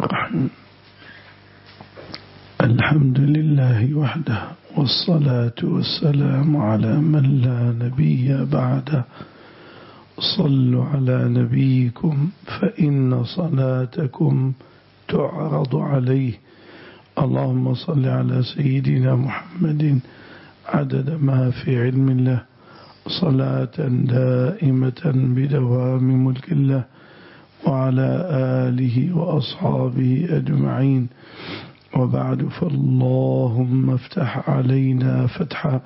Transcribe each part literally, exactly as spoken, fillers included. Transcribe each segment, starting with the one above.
الرحيم. الحمد لله وحده، والصلاة والسلام على من لا نبي بعده. صلوا على نبيكم فإن صلاتكم تعرض عليه. اللهم صل على سيدنا محمد عدد ما في علم الله، صلاة دائمة بدوام ملك الله، وعلى آله وأصحابه أجمعين. وبعد، فاللهم افتح علينا فتحا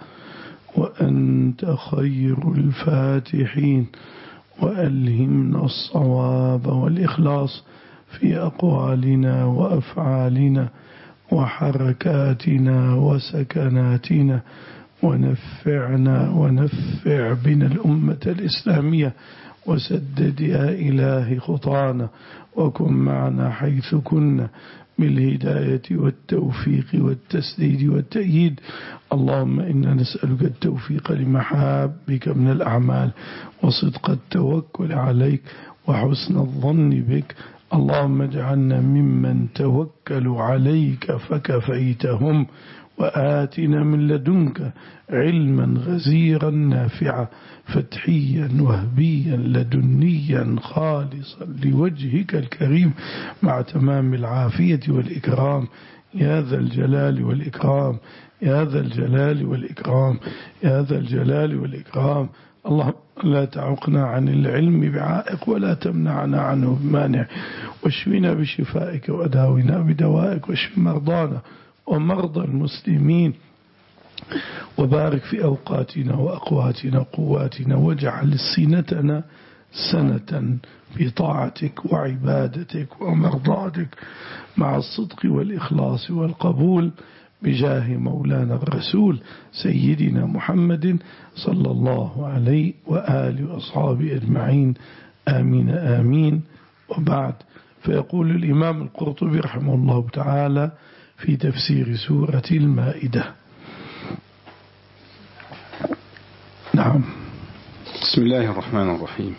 وأنت خير الفاتحين، وألهمنا الصواب والإخلاص في أقوالنا وأفعالنا وحركاتنا وسكناتنا، ونفعنا ونفع بنا الأمة الإسلامية، وسدد يا إلهي خطانا، وكن معنا حيث كنا بالهداية والتوفيق والتسديد والتأييد. اللهم إنا نسألك التوفيق لمحابك من الأعمال، وصدق التوكل عليك، وحسن الظن بك. اللهم اجعلنا ممن توكلوا عليك فكفيتهم، وآتنا من لدنك علما غزيرا نافعا، فتحيا وهبيا لدنيا خالصا لوجهك الكريم، مع تمام العافية والإكرام يا ذا الجلال والإكرام، يا ذا الجلال والإكرام، يا ذا الجلال والإكرام. اللهم لا تعقنا عن العلم بعائق، ولا تمنعنا عنه بمانع، واشفنا بشفائك وداونا بدوائك، واشف مرضانا ومرضى المسلمين، وبارك في أوقاتنا وأقواتنا وقواتنا، واجعل سنتنا سنة في طاعتك وعبادتك ومرضاتك، مع الصدق والإخلاص والقبول، بجاه مولانا الرسول سيدنا محمد صلى الله عليه وآله وأصحابه أجمعين، آمين آمين. وبعد، فيقول الإمام القرطبي رحمه الله تعالى في تفسير سورة المائدة. نعم. بسم الله الرحمن الرحيم.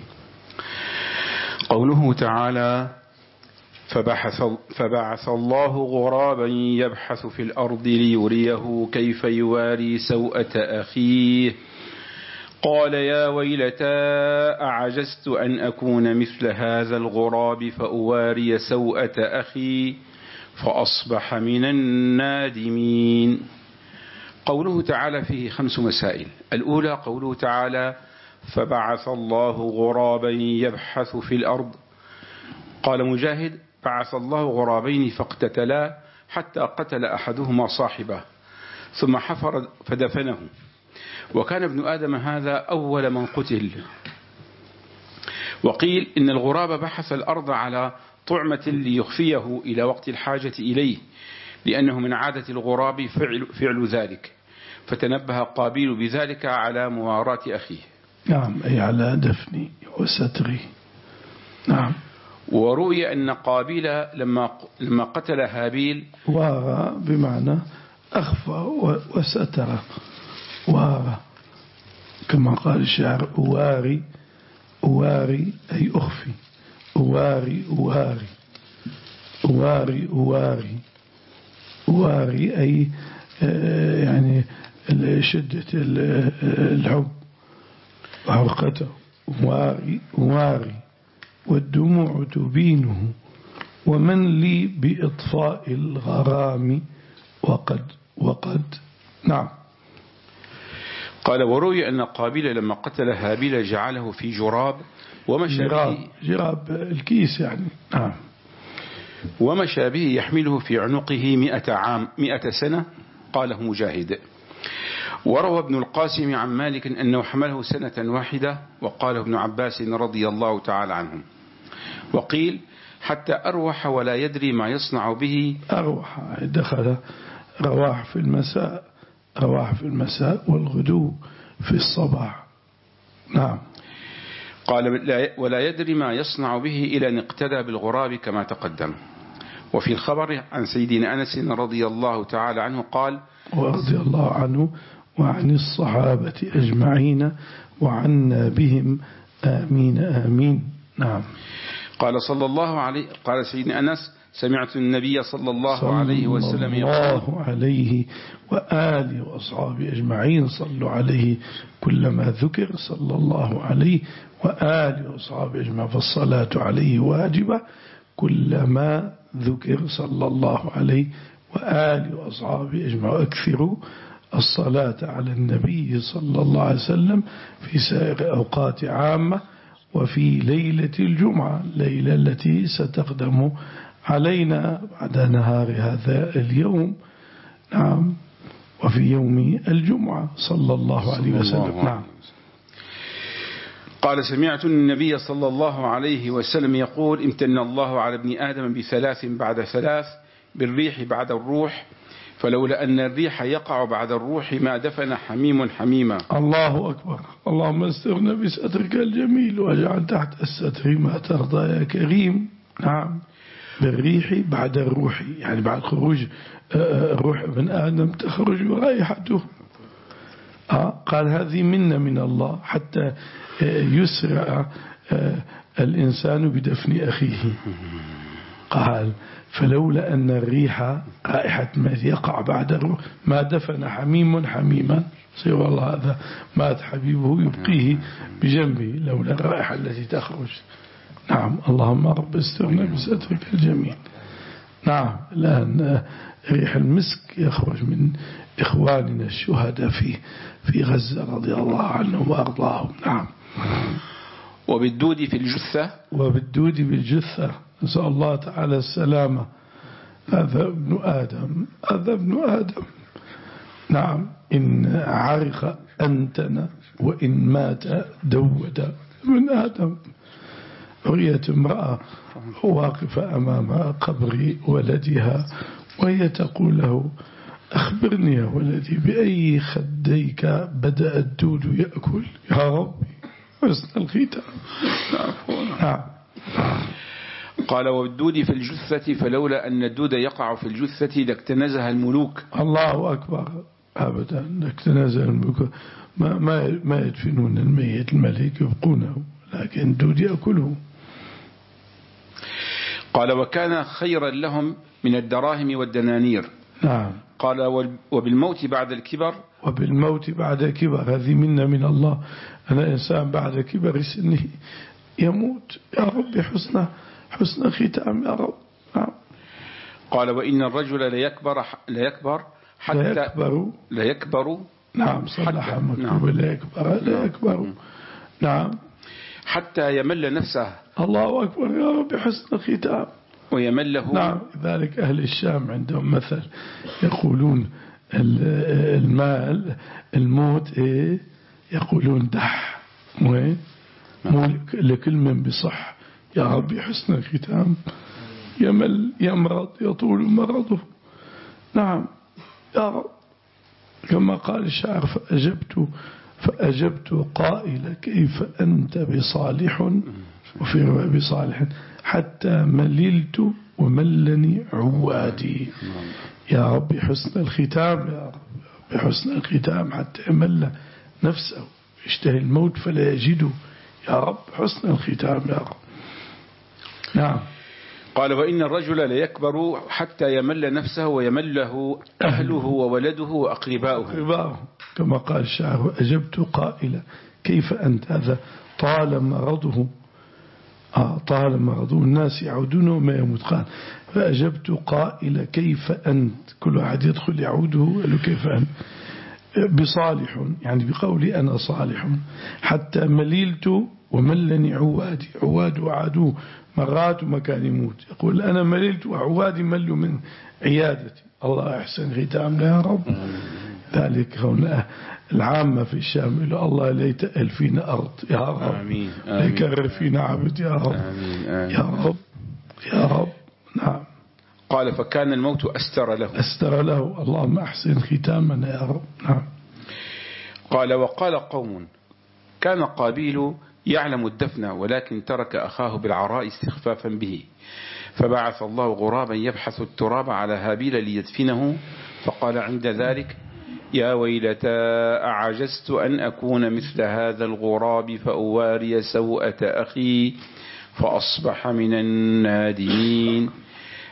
قوله تعالى: فبحث, فبعث الله غرابا يبحث في الأرض ليريه كيف يواري سوءة أخيه، قال يا ويلتى أعجزت أن أكون مثل هذا الغراب فأواري سوءة أخي فأصبح من النادمين. قوله تعالى فيه خمس مسائل. الأولى قوله تعالى: فبعث الله غرابا يبحث في الأرض. قال مجاهد: بعث الله غرابين فاقتتلا حتى قتل أحدهما صاحبه ثم حفر فدفنه، وكان ابن آدم هذا أول من قتل. وقيل إن الغراب بحث الأرض على طعمة ليخفيه إلى وقت الحاجة إليه، لأنه من عادة الغراب فعل, فعل ذلك، فتنبه قابيل بذلك على مواراة أخيه. نعم، أي على دفني وستري. نعم. وروي أن قابيل لما لما قتل هابيل وارى بمعنى أخفى وستر، وارى كما قال الشاعر: أواري أواري أي أخفي، أواري أواري أواري أواري أواري أي يعني شدة الحب وحرقته. أواري أواري والدموع تبينه، ومن لي بإطفاء الغرام وقد وقد. نعم. قال: وروي أن قابيل لما قتل هابيل جعله في جراب ومشى جراب, به جراب الكيس يعني. نعم. ومشى به يحمله في عنقه مئة عام مئة سنة، قاله مجاهد. وروى ابن القاسم عن مالك أنه حمله سنة واحدة، وقاله ابن عباس رضي الله تعالى عنهم. وقيل حتى أروح ولا يدري ما يصنع به. أروح دخل رواح في المساء، رواح في المساء والغدو في الصباح. نعم. قال: ولا يدري ما يصنع به إلى أن اقتدى بالغراب كما تقدم. وفي الخبر عن سيدنا أنس رضي الله تعالى عنه قال: ورضي الله عنه وعن الصحابة أجمعين وعنا بهم آمين آمين. نعم. قال صلى الله عليه قال سيدنا أنس: سمعت النبي صلى الله صلى عليه وسلم يقول الله عليه وآله وأصحابه أجمعين صلوا عليه كلما ذكر صلى الله عليه وآله وأصحابه أجمعين، فالصلاة عليه واجبة كلما ذكر صلى الله عليه وآله وأصحابه أجمعين. أكثروا الصلاة على النبي صلى الله عليه وسلم في سائر أوقات عامة وفي ليلة الجمعة، الليلة التي ستقدم علينا بعد نهار هذا اليوم، نعم، وفي يوم الجمعة صلى الله عليه وسلم. نعم. قال سمعت النبي صلى الله عليه وسلم يقول امتن الله على ابن آدم بثلاث بعد ثلاث، بالريح بعد الروح، فلولا أن الريح يقع بعد الروح ما دفن حميم حميما. الله أكبر. اللهم استرنا بسترك الجميل واجعل تحت الستر ما ترضى يا كريم. نعم، بالريح بعد الروح، يعني بعد خروج روح ابن آدم تخرج رائحته. قال هذه منا من الله حتى يسرع الإنسان بدفن أخيه. قال فلولا أن الريح رائحة ما يقع بعد الروح ما دفن حميم حميما. سي والله هذا مات حبيبه يبقيه بجنبه لولا الرائحة التي تخرج. نعم. اللهم رب استرنا بسترك الجميل. نعم. الآن ريح المسك يخرج من إخواننا الشهداء في في غزة رضي الله عنهم وأرضاهم. نعم. وبالدود في الجثة وبالدود بالجثة، نسأل الله تعالى السلامة. هذا ابن آدم، هذا ابن آدم. نعم. إن عرق أنتن وإن مات دود من آدم. رؤية امرأة واقفة أمام قبر ولدها وهي تقول له أخبرني يا ولدي بأي خديك بدأ الدود يأكل يا ربي حسن الختام. نعم. قال وبالدود في الجثة فلولا أن الدود يقع في الجثة لاكتنزها الملوك. الله أكبر. أبدا لاكتنزها الملوك. ما, ما, ما يدفنون الميت الملك يبقونه، لكن الدود يأكله. قال وكان خيرا لهم من الدراهم والدنانير. نعم. قال وبالموت بعد الكبر. وبالموت بعد الكبر، هذه منا من الله. أنا إنسان بعد كبر سنه يموت، يا رب حسن حسن ختام يا رب. نعم. قال وإن الرجل ليكبر ليكبر حتى ليكبر ليكبر نعم صلح مكتوب ليكبر ليكبر. نعم. حتى يمل نفسه. الله أكبر يا رب حسن ختام. ويمله. نعم. ذلك أهل الشام عندهم مثل يقولون المال الموت إيه يقولون دح وين لكل من بصح يا ربي حسن الختام. يمل يمرض يطول مرضه. نعم يا رب. كما قال الشاعر فأجبت فأجبت قائل كيف أنت بصالح، وفي رواية بصالح حتى مللت وملني عوادي. يا رب حسن الختام يا رب بحسن الختام حتى يمل نفسه يشتهي الموت فلا يجده. يا رب حسن الختام يا رب. نعم. قال وإن الرجل ليكبر حتى يمل نفسه ويمله أهله وولده وأقرباؤه. كما قال الشاعر أجبت قائلا كيف أنت، هذا طال مرضه. آه طال مرضه الناس يعودون وما يموت. قال فأجبت قائلا كيف أنت، كل واحد يدخل يعوده قال له كيف أنت بصالح، يعني بقولي أنا صالح حتى مللت وملني عوادي. عواد وعادوه مرات ومكان يموت. يقول أنا مللت وعوادي ملوا من عيادتي. الله أحسن ختامنا يا رب. ذلك هنا العامة في الشام إلى الله ليت ألفين أرض يا رب. آمين. ليكرر فينا عبد يا رب. آمين. آمين. يا رب يا رب. نعم. قال فكان الموت أستر له. أستر له. اللهم أحسن ختامنا يا رب. نعم. قال وقال قوم كان قابيل يعلم الدفن ولكن ترك أخاه بالعراء استخفافا به، فبعث الله غرابا يبحث التراب على هابيل ليدفنه، فقال عند ذلك يا ويلتى أعجزت أن أكون مثل هذا الغراب فأواري سوءة أخي فأصبح من النادمين.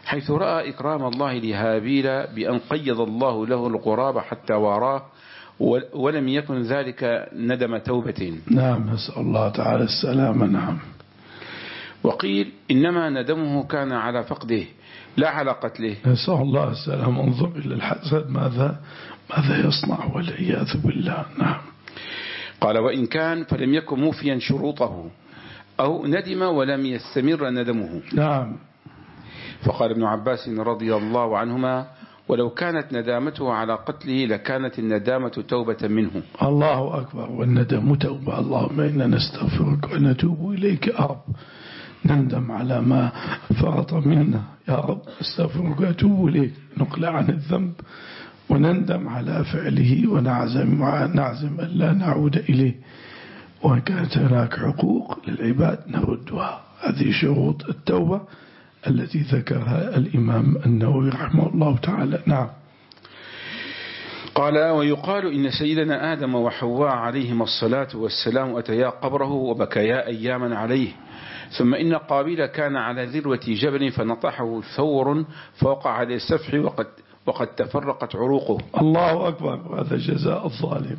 حيث رأى إكرام الله لهابيل بأن قيض الله له الغراب حتى واراه، ولم يكن ذلك ندم توبة. نعم، نسأل الله تعالى السلامة. نعم. وقيل إنما ندمه كان على فقده لا على قتله. نسأل الله السلامة. انظر إلى الحسد ماذا ماذا يصنع والعياذ بالله. نعم. قال وإن كان فلم يكن موفيا شروطه أو ندم ولم يستمر ندمه. نعم. فقال ابن عباس رضي الله عنهما ولو كانت ندامته على قتله لكانت الندامة توبة منه. الله أكبر. والندم توبة. اللهم إنا نستغفرك ونتوب إليك يا رب. نندم على ما فرط منا يا رب، استغفرك وأتوب إليك، نقلع عن الذنب ونندم على فعله ونعزم نعزم أن لا نعود إليه. وإن كانت هناك حقوق للعباد نردها. هذه شروط التوبة التي ذكرها الإمام النووي رحمه الله تعالى. نعم. قال ويقال إن سيدنا آدم وحواء عليهما الصلاة والسلام أتيا قبره وبكيا أياما عليه، ثم إن قابيل كان على ذروة جبل فنطحه ثور فوقع على السفح وقد, وقد تفرقت عروقه. الله أكبر. هذا جزاء الظالم،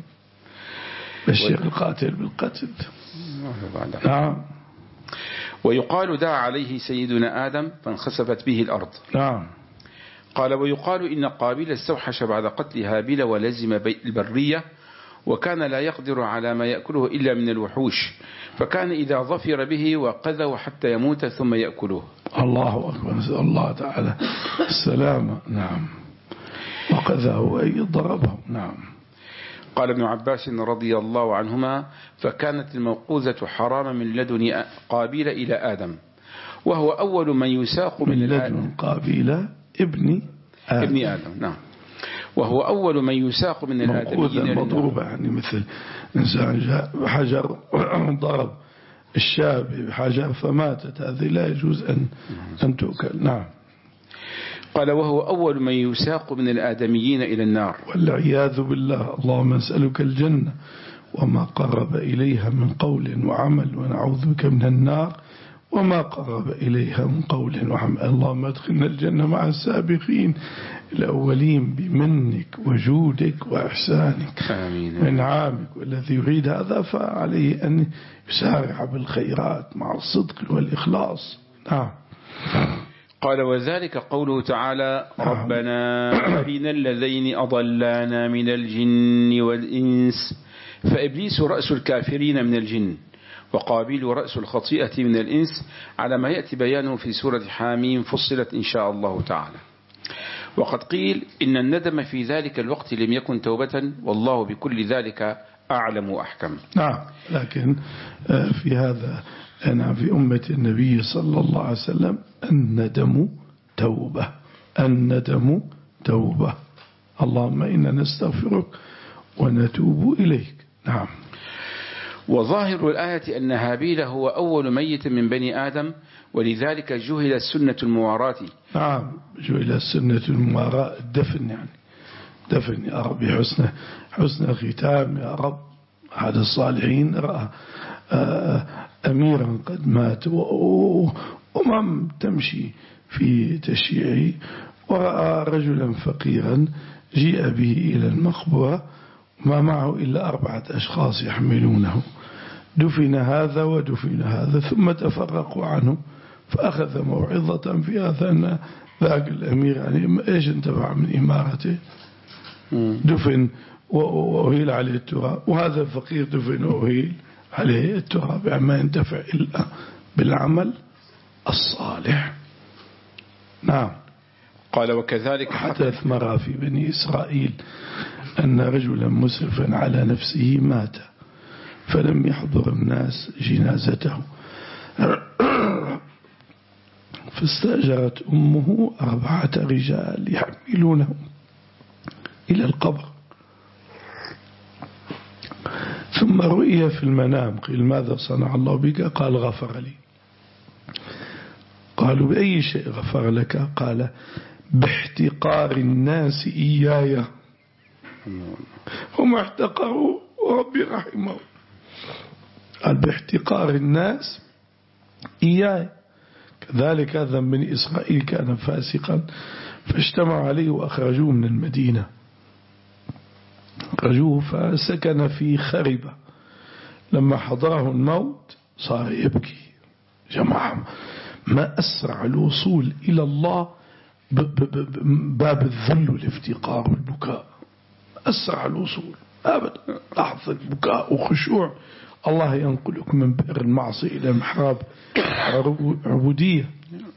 بشر القاتل بالقتل. نعم. ويقال دعا عليه سيدنا آدم فانخسفت به الأرض. نعم. قال ويقال إن قابيل استوحش بعد قتل هابيل ولزم البرية، وكان لا يقدر على ما يأكله إلا من الوحوش، فكان إذا ظفر به وقذه حتى يموت ثم يأكله. الله أكبر. نسأل الله تعالى السلامة. نعم. وقذه أي ضربه. نعم. قال ابن عباس رضي الله عنهما فكانت الموقوذة حراما من لدن قابيل إلى آدم، وهو أول من يساق من, من لدن قابيل ابن آدم. ابن آدم. نعم. وهو أول من يساق من الآدميين مضروبة، يعني مثل إنسان جاء حجر ضرب الشاب بحجر فماتت، هذه لا يجوز أن أن تؤكل. نعم. قال وهو أول من يساق من الآدميين إلى النار والعياذ بالله. اللهم نسألك الجنة وما قرب إليها من قول وعمل، ونعوذ بك من النار وما قرب إليها من قول وعمل. اللهم ادخلنا الجنة مع السابقين الأولين بمنك وجودك وإحسانك وإنعامك. والذي يريد هذا فعليه أن يسارع بالخيرات مع الصدق والإخلاص. نعم. قال وذلك قوله تعالى ربنا أرنا الذين أضلانا من الجن والإنس، فإبليس رأس الكافرين من الجن، وقابيل رأس الخطيئة من الإنس، على ما يأتي بيانه في سورة حاميم فصلت إن شاء الله تعالى. وقد قيل إن الندم في ذلك الوقت لم يكن توبة، والله بكل ذلك أعلم وأحكم. نعم. لكن في هذا أنا في أمة النبي صلى الله عليه وسلم الندم توبة. الندم توبة. اللهم إنا نستغفرك ونتوب إليك. نعم. وظاهر الآية أن هابيل هو أول ميت من بني آدم، ولذلك جهل السنة المواراة. نعم. جهل السنة المواراة الدفن، يعني دفن يا رب حسن حسن ختام يا رب. أحد الصالحين رأى أميرا قد مات وأمم تمشي في تشييعه، ورأى رجلا فقيرا جيء به إلى المقبرة ما معه إلا أربعة أشخاص يحملونه، دفن هذا ودفن هذا ثم تفرقوا عنه، فأخذ موعظة في هذا أن ذاك الأمير يعني إيش انتفع من إمارته، دفن وأهيل عليه التراب، وهذا الفقير دفن وأهيل عليه التراب، يعني ما ينتفع إلا بالعمل الصالح. نعم. قال وكذلك حدث مرة في بني إسرائيل أن رجلا مسرفا على نفسه مات فلم يحضر الناس جنازته، فاستأجرت أمه أربعة رجال يحملونه إلى القبر، ثم رؤي في المنام، قيل ماذا صنع الله بك؟ قال غفر لي. قالوا بأي شيء غفر لك؟ قال باحتقار الناس إياي، هم احتقروا وربي رحمه. قال باحتقار الناس إياي، كذلك هذا من بني إسرائيل كان فاسقا فاجتمعوا عليه وأخرجوه من المدينة، أخرجوه فسكن في خربة. لما حضره الموت صار يبكي. جماعة ما أسرع الوصول إلى الله باب الذل والافتقار والبكاء، أسرع الوصول أبدا. لحظة بكاء وخشوع، الله ينقلك من بئر المعصية إلى محراب عبودية.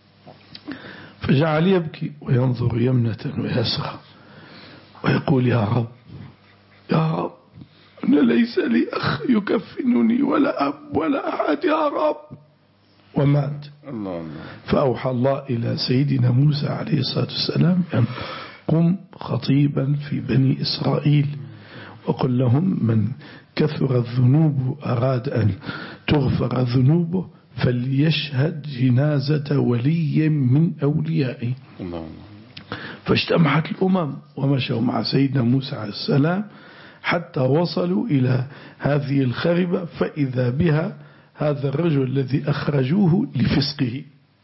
فجعل يبكي وينظر يمنة ويسرى ويقول يا رب يا رب أنا ليس لي أخ يكفنني ولا أب ولا أحد يا رب. ومات. الله الله. فأوحى الله إلى سيدنا موسى عليه الصلاة والسلام أن قم خطيبا في بني إسرائيل وقل لهم من كثر الذنوب أراد أن تغفر ذنوبه فليشهد جنازة ولي من أوليائه. فاجتمعت الأمم ومشوا مع سيدنا موسى عليه السلام حتى وصلوا إلى هذه الخربة، فإذا بها هذا الرجل الذي أخرجوه لفسقه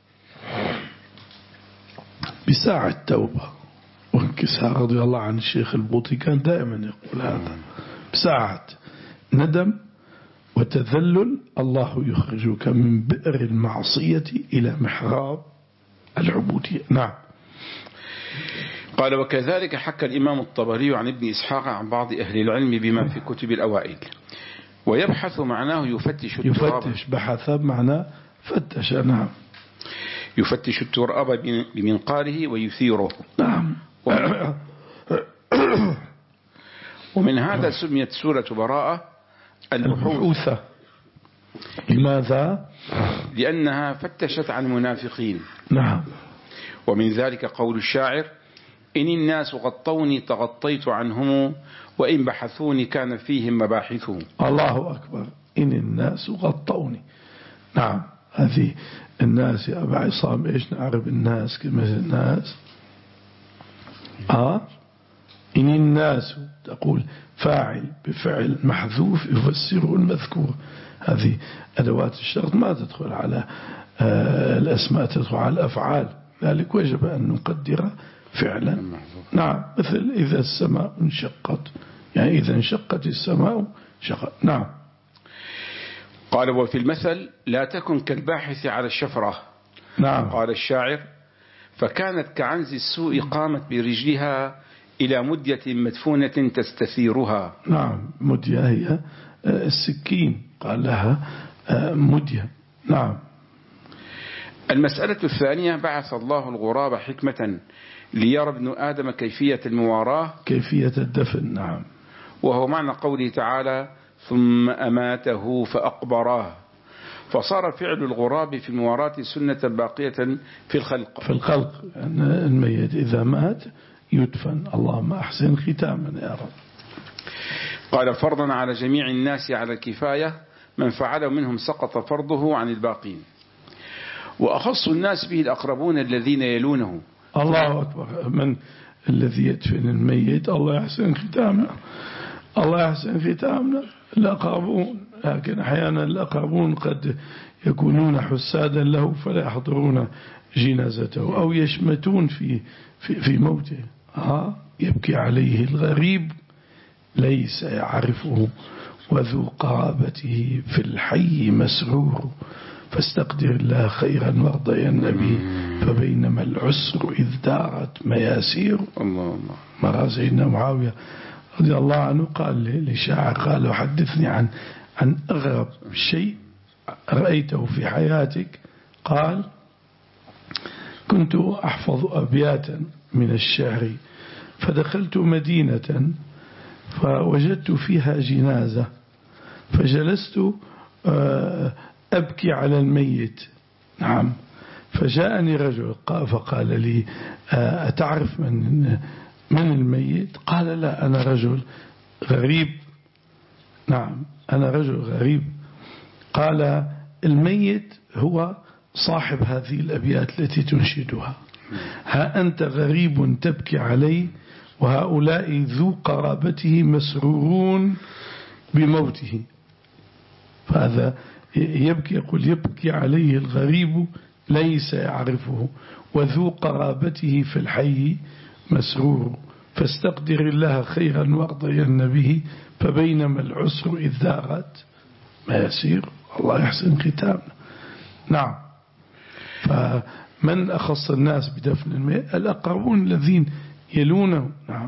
بساعة توبة. وانكسار رضي الله عن الشيخ البوطي كان دائما يقول هذا، بساعة ندم وتذلل الله يخرجك من بئر المعصية إلى محراب العبودية. نعم. قال وكذلك حكى الإمام الطبري عن ابن إسحاق عن بعض أهل العلم بما في كتب الأوائل. ويبحث معناه يفتش التراب. يفتش بحث معناه فتش. نعم. يفتش التراب بمنقاره ويثيره. نعم. ومن, ومن هذا سميت سورة براءة البحوثة. لماذا؟ لأنها فتشت عن المنافقين. نعم. ومن ذلك قول الشاعر إن الناس غطوني تغطيت عنهم وإن بحثوني كان فيهم مباحثهم. الله أكبر. إن الناس غطوني. نعم. هذه الناس يا أبا عصام إيش نعرف الناس كلمة الناس؟ آه إن الناس تقول فاعل بفعل محذوف يفسره المذكور. هذه أدوات الشرط ما تدخل على آه الأسماء، تدخل على الأفعال، ذلك وجب أن نقدر فعلا. نعم. مثل إذا السماء انشقت، يعني إذا انشقت السماء شقت. نعم. قال وفي المثل لا تكن كالباحث على الشفرة. نعم. قال الشاعر فكانت كعنز السوء قامت برجلها إلى مدية مدفونة تستثيرها. نعم. مدية هي السكين، قال لها مدية. نعم. المسألة الثانية بعث الله الغراب حكمة ليرى ابن آدم كيفية المواراة، كيفية الدفن. نعم. وهو معنى قوله تعالى ثم أماته فأقبراه، فصار فعل الغراب في المواراة سنة باقية في الخلق. في الخلق أن الميت إذا مات يدفن. اللهم أحسن ختاما يا رب. قال فرضا على جميع الناس على الكفاية، من فعله منهم سقط فرضه عن الباقين، وأخص الناس به الأقربون الذين يلونه. الله أكبر. من الذي يدفن الميت؟ الله يحسن ختامنا، الله يحسن ختامنا. الأقربون، لكن أحيانا الأقربون قد يكونون حسادا له فلا يحضرون جنازته أو يشمتون في في, في موته. ها يبكي عليه الغريب ليس يعرفه وذو قرابته في الحي مسرور، فاستقدر الله خيرا وارضي النبي فبينما العسر إذ دارت مياسير. الله مرة سيدنا معاوية رضي الله عنه قال لشاعر قال حدثني عن عن أغرب شيء رأيته في حياتك. قال كنت أحفظ أبياتا من الشعر فدخلت مدينة فوجدت فيها جنازة فجلست أبكي على الميت. نعم. فجاءني رجل فقال لي أتعرف من من الميت؟ قال لا أنا رجل غريب. نعم أنا رجل غريب. قال الميت هو صاحب هذه الأبيات التي تنشدها، ها أنت غريب تبكي عليه وهؤلاء ذو قرابته مسرورون بموته. فهذا يبكي، يقول يبكي عليه الغريب ليس يعرفه وذو قرابته في الحي مسرور فاستقدر الله خيرا وارضين به فبينما العسر إذ ذاغت ما يسير الله يحسن ختامنا. نعم. فمن أخص الناس بدفن الميت الأقربون الذين يلونه. نعم.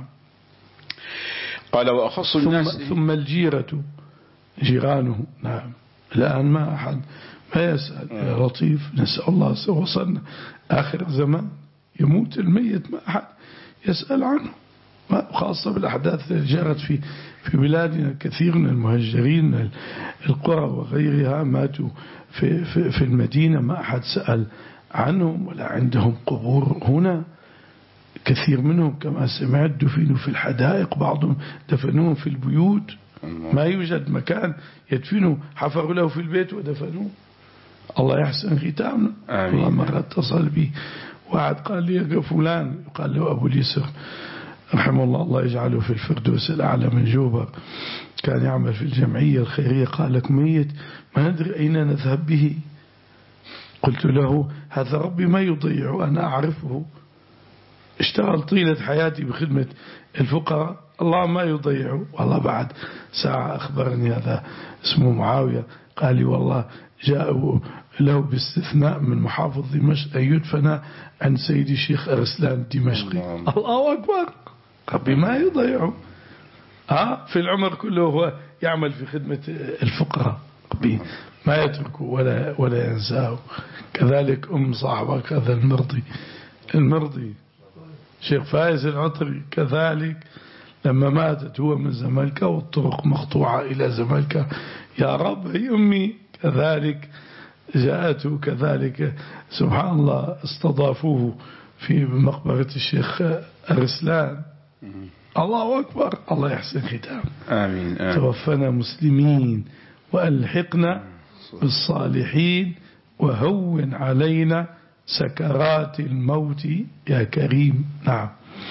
قال وأخص الناس ثم, ثم الجيرة جيرانه. نعم. الآن ما أحد ما يسأل يا لطيف نسأل الله وصلنا آخر زمان يموت الميت ما أحد يسأل عنه، خاصة بالأحداث اللي جرت في في بلادنا. كثير من المهجرين من القرى وغيرها ماتوا في, في, في المدينة ما أحد سأل عنهم ولا عندهم قبور هنا. كثير منهم كما سمعت دفنوا في الحدائق، بعضهم دفنوهم في البيوت، ما يوجد مكان يدفنوا، حفروا له في البيت ودفنوه. الله يحسن ختامنا. الله مرة اتصل بي واحد قال لي يا فلان يقال له أبو اليسر رحمه الله الله يجعله في الفردوس الأعلى من جوبر، كان يعمل في الجمعية الخيرية، قال لك ميت ما ندري أين نذهب به. قلت له هذا ربي ما يضيع، أنا أعرفه، اشتغل طيلة حياتي بخدمة الفقراء، الله ما يضيعه. والله بعد ساعة أخبرني هذا اسمه معاوية قال لي والله جاءوا له باستثناء من محافظ دمشق أن يدفن عن سيدي الشيخ أرسلان الدمشقي. الله أكبر، ربي ما يضيعه. ها في العمر كله هو يعمل في خدمة الفقراء، ربي ما يتركه ولا ولا ينساه. كذلك أم صاحبك هذا المرضي المرضي شيخ فايز العطري كذلك لما ماتت هو من زملكة والطرق مقطوعة إلى زملكة، يا رب هي أمي كذلك جاءته كذلك سبحان الله استضافوه في مقبرة الشيخ أرسلان. الله أكبر، الله يحسن ختام. آمين, آمين. توفنا مسلمين وألحقنا بالصالحين وهون علينا سكرات الموت يا كريم. نعم.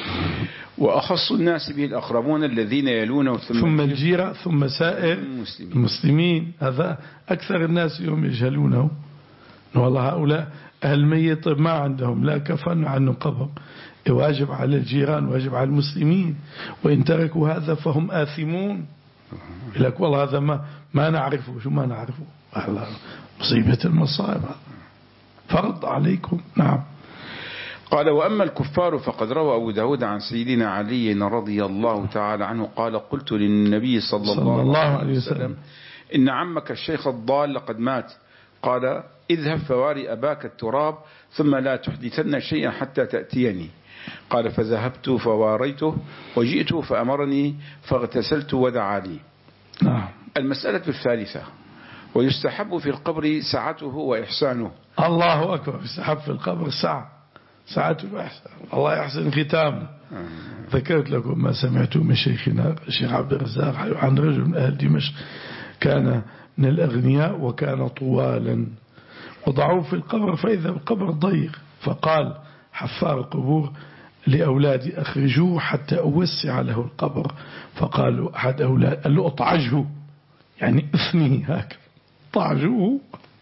وأخص الناس به الأقربون الذين يلونه ثم, ثم الجيرة ثم سائر المسلمين. المسلمين هذا أكثر الناس يوم يجهلونه. والله هؤلاء أهل الميت ما عندهم لا كفن عنه قبر، واجب على الجيران واجب على المسلمين، وإن تركوا هذا فهم آثمون. لك والله هذا ما ما نعرفه، شو ما نعرفه، مصيبة المصائب فرض عليكم. نعم. قال وأما الكفار فقد روى أبو داود عن سيدنا علي رضي الله تعالى عنه قال قلت للنبي صلى, صلى الله, الله عليه وسلم, وسلم إن عمك الشيخ الضال قد مات، قال اذهب فواري أباك التراب ثم لا تحدثن شيئا حتى تأتيني. قال فذهبت فواريته وجئت فأمرني فاغتسلت ودعا لي. نعم. المسألة الثالثة ويستحب في القبر سعته وإحسانه. الله أكبر، يستحب في القبر سعة سعته وإحسان. الله يحسن ختامنا. ذكرت لكم ما سمعته من شيخنا الشيخ عبد الرزاق عن رجل من أهل دمشق كان من الأغنياء وكان طوالا، وضعوه في القبر فإذا القبر ضيق، فقال حفار القبور لأولادي أخرجوه حتى أوسع له القبر، فقالوا أحد أولاد قال له أطعجه يعني أثني هكذا طعجوه.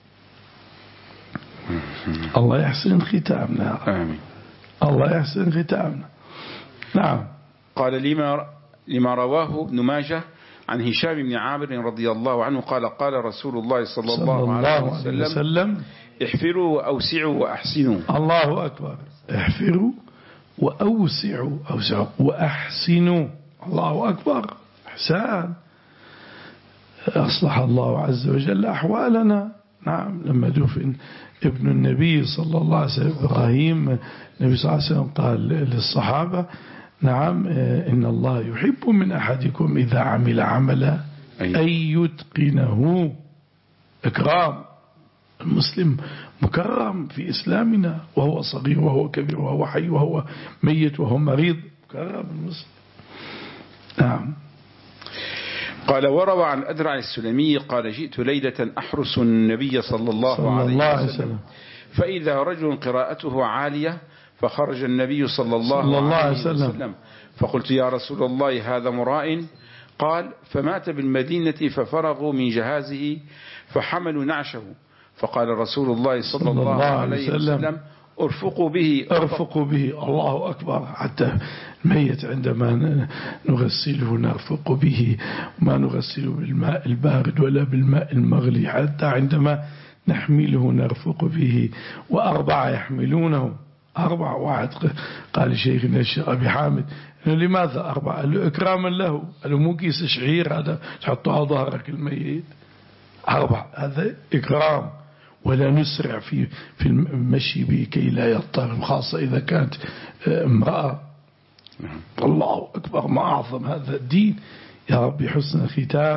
الله يحسن ختامنا. آمين. الله يحسن ختامنا. نعم. قال لما لما رواه ابن ماجه عن هشام بن عامر رضي الله عنه قال قال رسول الله صلى, صلى الله, الله عليه وسلم, وسلم احفروا وأوسعوا وأحسنوا. الله أكبر. احفروا وأوسعوا أوسعوا وأحسنوا. الله أكبر. إحسان. أصلح الله عز وجل أحوالنا. نعم. لما دفن ابن النبي صلى الله عليه وسلم إبراهيم، النبي صلى الله عليه وسلم قال للصحابة نعم إن الله يحب من أحدكم إذا عمل عملا أن يتقنه. إكرام المسلم مكرم في إسلامنا، وهو صغير وهو كبير وهو حي وهو ميت وهو مريض، مكرم المسلم. نعم. قال وروى عن أدرع السلمي قال جئت ليلة أحرس النبي صلى الله, صلى الله عليه وسلم فإذا رجل قراءته عالية فخرج النبي صلى الله, صلى الله عليه وسلم, وسلم فقلت يا رسول الله هذا مراء؟ قال فمات بالمدينة ففرغوا من جهازه فحملوا نعشه فقال رسول الله صلى, صلى الله, الله عليه وسلم, وسلم ارفقوا به ارفقوا به. الله أكبر. حتى الميت عندما نغسله نرفق به، ما نغسله بالماء البارد ولا بالماء المغلي، حتى عندما نحمله نرفق به. وأربعة يحملونه، أربعة. واحد قال شيخنا الشيخ أبي حامد لماذا أربعة؟ قال له إكراما له، قال له مو كيس شعير هذا تحطه على ظهرك الميت. أربعة هذا إكرام، ولا نسرع في في المشي به كي لا يضطر، خاصة إذا كانت امرأة. الله أكبر، ما أعظم هذا الدين. يا رب حسن ختام.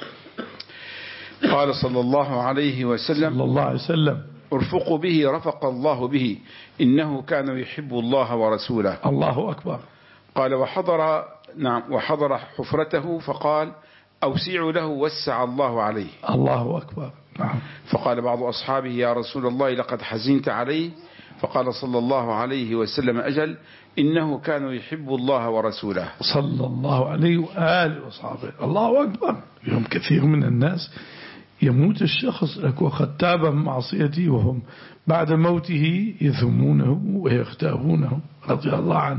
قال صلى الله عليه وسلم صلى الله عليه وسلم ارفقوا به رفق الله به إنه كان يحب الله ورسوله. الله أكبر. قال وحضر نعم وحضر حفرته فقال أوسعوا له وسع الله عليه. الله أكبر. نعم. فقال بعض أصحابه يا رسول الله لقد حزنت عليه، فقال صلى الله عليه وسلم أجل إنه كان يحب الله ورسوله. صلى الله عليه وآله وصحبه. الله أكبر. يوم كثير من الناس يموت الشخص وقد تاب من معصيته وهم بعد موته يذمونه ويغتابونه. رضي الله عن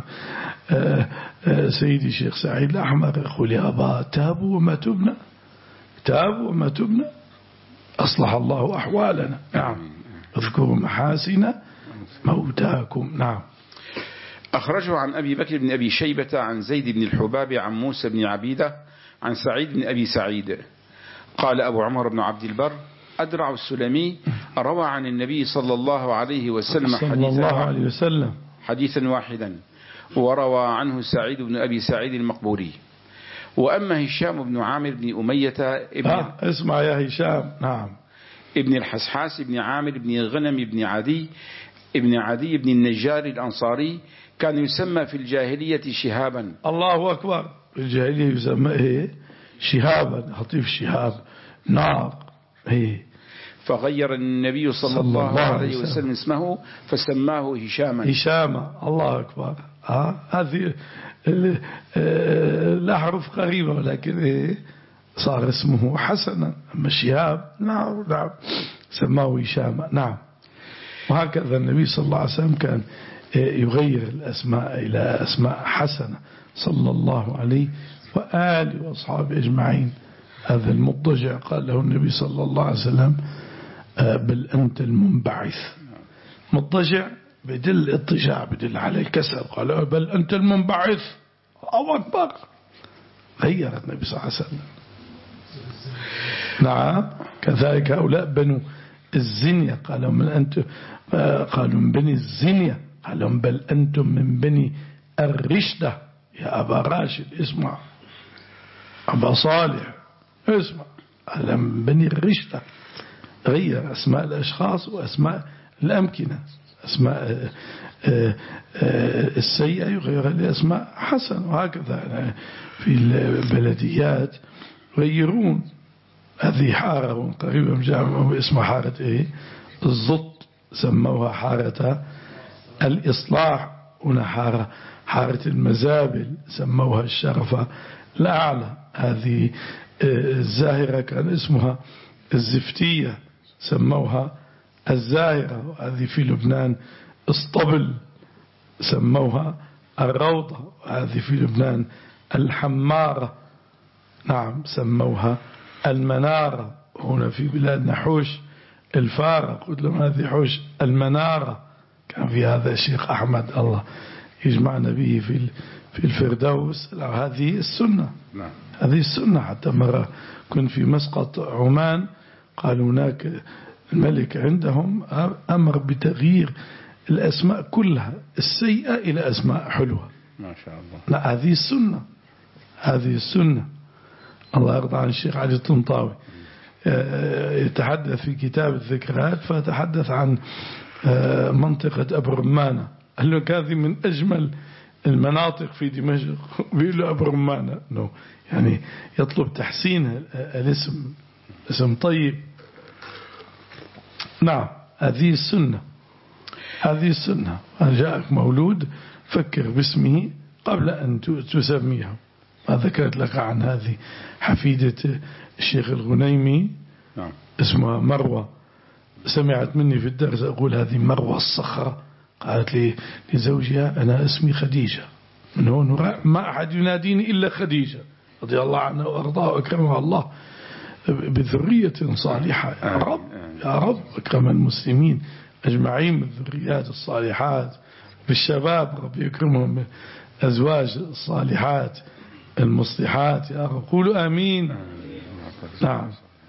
سيدي الشيخ سعيد الأحمر يقول يا أبا تابوا وما تبنا، تابوا وما تبنا، أصلح الله أحوالنا. نعم. اذكروا محاسن موتاكم. نعم. أخرجه عن أبي بكر بن أبي شيبة عن زيد بن الحباب عن موسى بن عبيدة عن سعيد بن أبي سعيد. قال أبو عمر بن عبد البر أدرع السلمي روى عن النبي صلى الله عليه وسلم صلى الله عليه وسلم حديثا واحدا، وروى عنه سعيد بن أبي سعيد المقبوري. وأما هشام بن عامر بن أمية ابن آه اسمع يا هشام. نعم. ابن الحسحاس بن عامر بن غنم بن عدي ابن عدي بن النجار الأنصاري كان يسمى في الجاهلية شهابا. الله أكبر. في الجاهلية يسمى إيه؟ شهابا. خطيف شهاب نار. إيه. فغير النبي صلى, صلى الله, الله عليه وسلم, وسلم اسمه فسماه هشاما. هشاما. الله أكبر. آه هذه لا حرف قريبة ولكن إيه صار اسمه حسنا. أما الشهاب نعم نعم سماه هشاما. نعم. وهكذا النبي صلى الله عليه وسلم كان يغير الأسماء إلى أسماء حسنة صلى الله عليه وآله وأصحابه أجمعين. هذا المضجع قال له النبي صلى الله عليه وسلم بل أنت المنبعث. مضجع بدل اضطجاع، بدل على الكسر. قال بل أنت المنبعث. الله أكبر. غيرت النبي صلى الله عليه وسلم. نعم. كذلك هؤلاء بنو الزنية قالوا من أنتم، قالوا من بني الزنية، قالوا بل أنتم من بني الرشدة. يا أبا راشد اسمع، أبا صالح اسمع، قال من بني الرشدة. غير أسماء الأشخاص وأسماء الأمكنة. أسماء السيئة يغير لأسماء حسن. وهكذا في البلديات يغيرون. هذه حارة قريبة من جامعة اسمها حارة إيه؟ الزط، سموها حارة الإصلاح. هنا حارة حارة المزابل سموها الشرفة الأعلى. هذه الزاهرة كان اسمها الزفتية سموها الزاهرة. وهذه في لبنان اسطبل سموها الروضة. وهذه في لبنان الحمارة نعم سموها المنارة. هنا في بلادنا حوش الفارة قلت لهم هذه حوش المنارة. كان في هذا الشيخ أحمد الله يجمعنا به في في الفردوس. هذه السنة. هذه السنة. حتى مرة كنت في مسقط عمان قال هناك الملك عندهم أمر بتغيير الأسماء كلها السيئة إلى أسماء حلوة. ما شاء الله. لا هذه السنة. هذه السنة. الله يرضى عن الشيخ علي الطنطاوي يتحدث في كتاب الذكريات فتحدث عن منطقة أبو رمانة. قال له هذه من أجمل المناطق في دمشق. بيقول له أبو رمانة no. يعني يطلب تحسين الاسم، اسم طيب. نعم هذه السنة. هذه السنة. أن جاءك مولود فكر باسمه قبل أن تسميه. ما ذكرت لك عن هذه حفيدة الشيخ الغنيمي اسمها مروة سمعت مني في الدرس أقول هذه مروة الصخرة، قالت لي لزوجها أنا اسمي خديجة، من هون ما أحد يناديني إلا خديجة رضي الله عنها وأرضاها وأكرمها الله بذرية صالحة يا رب يا رب، أكرم المسلمين أجمعين من الذريات الصالحات، بالشباب رب يكرمهم أزواج الصالحات المصلحات يا رب، قولوا آمين. نعم.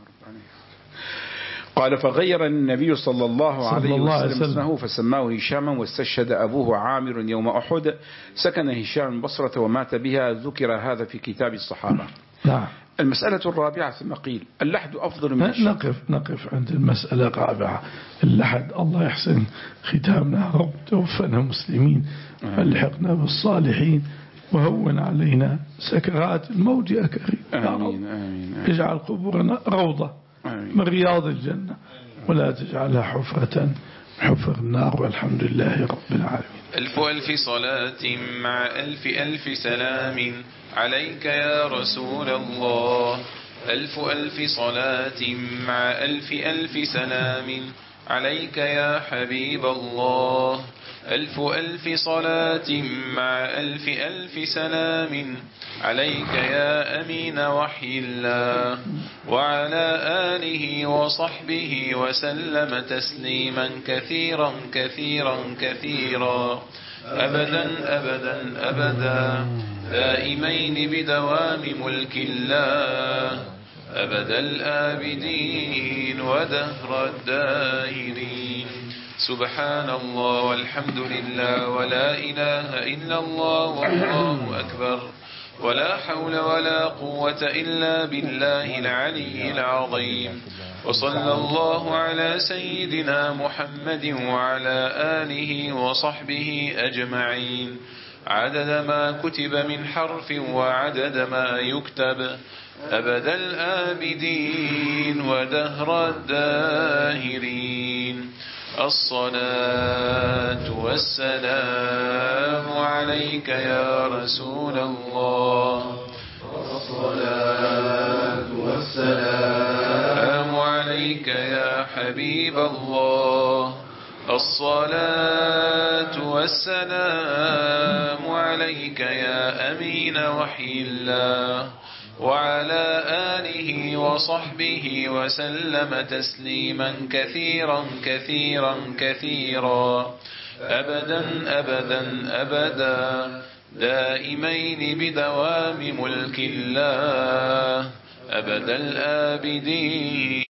قال فغير النبي صلى الله عليه صلى الله عليه وسلم وسلم. اسمه فسماه هشاما، واستشهد أبوه عامر يوم أحد، سكن هشام البصرة ومات بها، ذكر هذا في كتاب الصحابة. نعم. المسألة الرابعة ثم قيل اللحد أفضل من الشرب. نقف نقف عند المسألة الرابعة، اللحد. الله يحسن ختامنا رب، توفنا مسلمين فالحقنا بالصالحين، وهون علينا سكرات الموت يا كريم يا رب. آمين آمين. اجعل قبورنا روضة آمين. من رياض الجنة، ولا تجعلها حفرة حفر النار، والحمد لله رب العالمين. ألف ألف صلاة مع ألف ألف سلام عليك يا رسول الله. ألف ألف صلاة مع ألف ألف سلام عليك يا حبيب الله. ألف ألف صلاة مع ألف ألف سلام عليك يا أمين وحي الله، وعلى آله وصحبه وسلم تسليما كثيرا كثيرا كثيرا أبدا أبدا أبدا، دائمين بدوام ملك الله، أبد الآبدين ودهر الداهرين. سبحان الله والحمد لله ولا إله إلا الله والله أكبر، ولا حول ولا قوة إلا بالله العلي العظيم. وصلى الله على سيدنا محمد وعلى آله وصحبه أجمعين، عدد ما كتب من حرف وعدد ما يكتب، أبد الآبدين ودهر الداهرين. الصلاة والسلام عليك يا رسول الله. الصلاة والسلام عليك يا حبيب الله. الصلاة والسلام عليك يا أمين وحي الله، وعلى آله وصحبه وسلم تسليما كثيرا كثيرا كثيرا أبدا أبدا أبدا، دائمين بدوام ملك الله، أبد الآبدين.